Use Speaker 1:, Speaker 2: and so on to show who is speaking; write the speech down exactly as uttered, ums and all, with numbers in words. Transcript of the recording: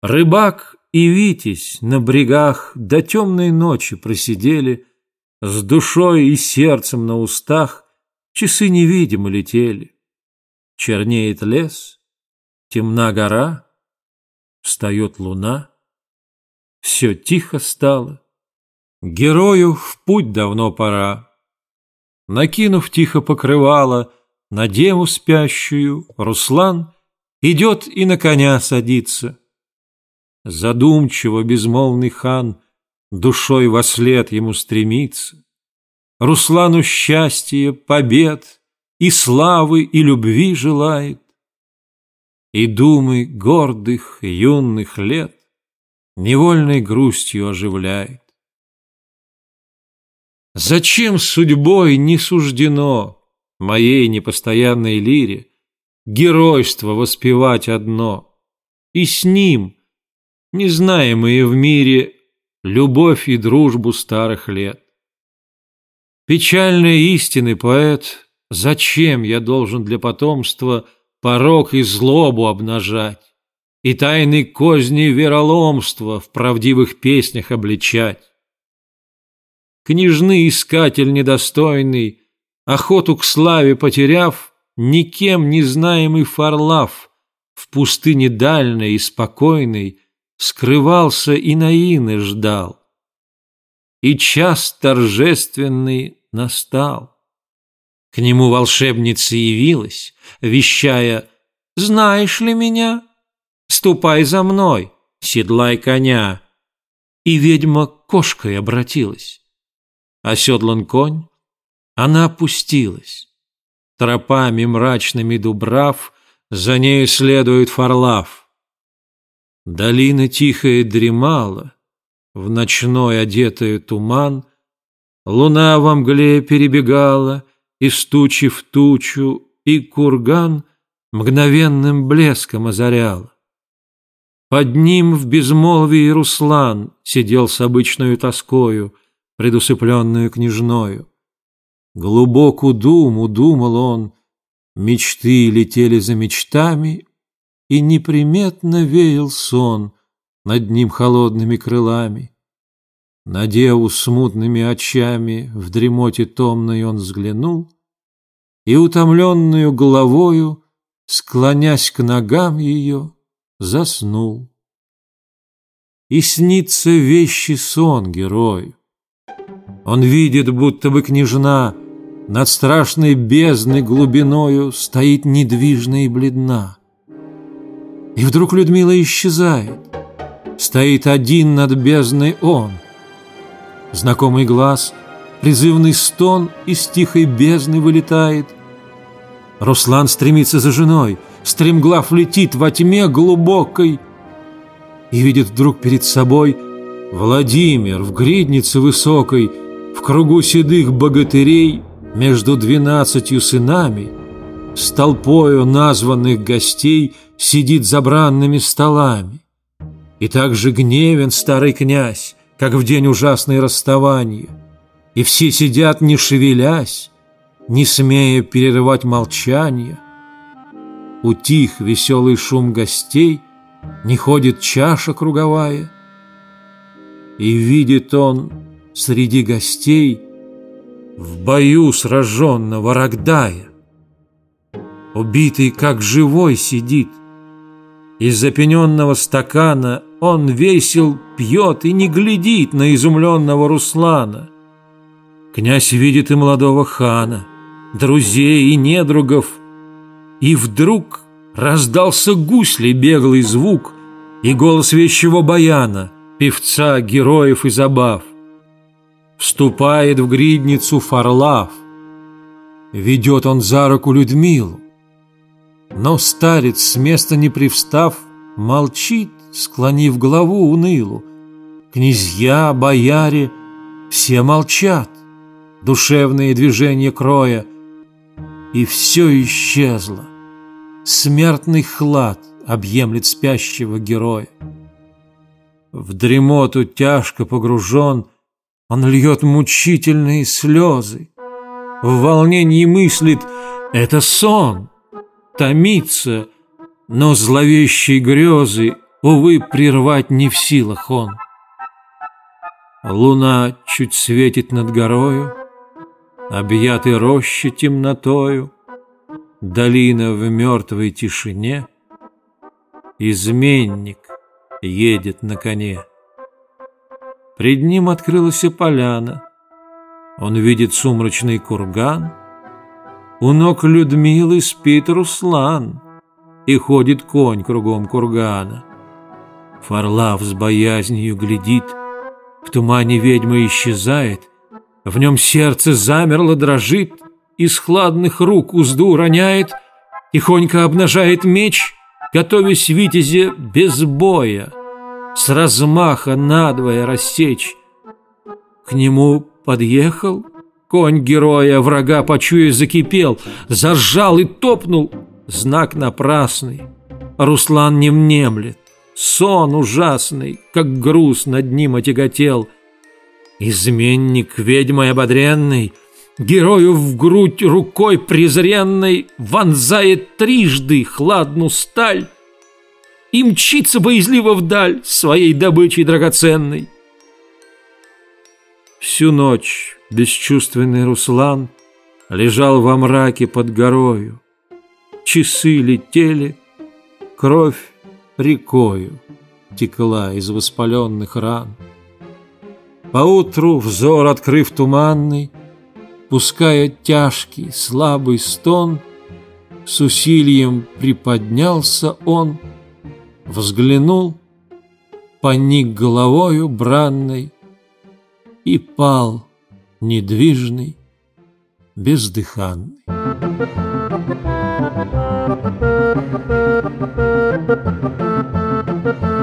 Speaker 1: Рыбак и Витязь на брегах до темной ночи просидели, с душой и сердцем на устах часы невидимо летели. Чернеет лес, темна гора, встает луна, все тихо стало, герою в путь давно пора. Накинув тихо покрывало на деву спящую, Руслан идет и на коня садится. Задумчиво безмолвный хан душой вослед ему стремится. Руслану счастья, побед и славы, и любви желает. И думы гордых юных лет невольной грустью оживляет. Зачем судьбой не суждено моей непостоянной лире геройство воспевать одно, и с ним, незнаемые в мире, любовь и дружбу старых лет? Печальной истины поэт, зачем я должен для потомства порок и злобу обнажать, и тайны козни вероломства в правдивых песнях обличать? Княжны искатель недостойный, охоту к славе потеряв, никем не знаемый Фарлав в пустыне дальней и спокойной скрывался и наины ждал. И час торжественный настал. К нему волшебница явилась, вещая: «Знаешь ли меня? Ступай за мной, седлай коня». И ведьма кошкой обратилась. Оседлан конь, она опустилась. Тропами мрачными дубрав за нею следует Фарлав. Долина тихая дремала, в ночной одетая туман. Луна во мгле перебегала из тучи в тучу, и курган мгновенным блеском озаряла. Под ним в безмолвии Руслан сидел с обычною тоскою, предусыпленную княжною. Глубоку думу думал он, мечты летели за мечтами, и неприметно веял сон над ним холодными крылами. На деву смутными очами в дремоте томной он взглянул, и утомленную головою, склонясь к ногам ее, заснул. И снится вещий сон герою. Он видит, будто бы княжна над страшной бездной глубиною стоит недвижна и бледна. И вдруг Людмила исчезает. Стоит один над бездной он. Знакомый глаз, призывный стон из тихой бездны вылетает. Руслан стремится за женой, стремглав летит во тьме глубокой, и видит вдруг перед собой Владимир в гриднице высокой, в кругу седых богатырей, между двенадцатью сынами, с толпою названных гостей сидит за бранными столами. И так же гневен старый князь, как в день ужасной расставания, и все сидят, не шевелясь, не смея перерывать молчание. Утих веселый шум гостей, не ходит чаша круговая, и видит он среди гостей в бою сраженного Рогдая. Убитый, как живой, сидит. Из запененного стакана он весел пьет и не глядит на изумленного Руслана. Князь видит и молодого хана, друзей и недругов, и вдруг раздался гусли беглый звук и голос вещего баяна, певца героев и забав. Вступает в гридницу Фарлав. Ведет он за руку Людмилу. Но старец, с места не привстав, молчит, склонив голову унылу. Князья, бояре, все молчат, душевные движения кроя. И все исчезло. Смертный хлад объемлет спящего героя. В дремоту тяжко погружен, он льет мучительные слезы. В волнении мыслит: это сон. Томится, но зловещие грезы увы, прервать не в силах он. Луна чуть светит над горою, объяты рощи темнотою, долина в мертвой тишине. Изменник едет на коне. Пред ним открылась поляна. Он видит сумрачный курган. У ног Людмилы спит Руслан, и ходит конь кругом кургана. Варлав с боязнью глядит, в тумане ведьма исчезает, в нем сердце замерло, дрожит, из хладных рук узду роняет, тихонько обнажает меч, готовясь витязе без боя с размаха надвое рассечь. К нему подъехал конь героя, врага почуя закипел, заржал и топнул, знак напрасный. Руслан не внемлет, сон ужасный, как груз над ним отяготел. Изменник ведьмой ободренный герою в грудь рукой презренной вонзает трижды хладну сталь и мчится боязливо вдаль своей добычей драгоценной. Всю ночь бесчувственный Руслан лежал во мраке под горою. Часы летели, кровь рекою текла из воспаленных ран. Поутру, взор открыв туманный, пуская тяжкий слабый стон, с усилием приподнялся он, взглянул, поник головою бранной и пал недвижный, бездыханный.
Speaker 2: Thank you.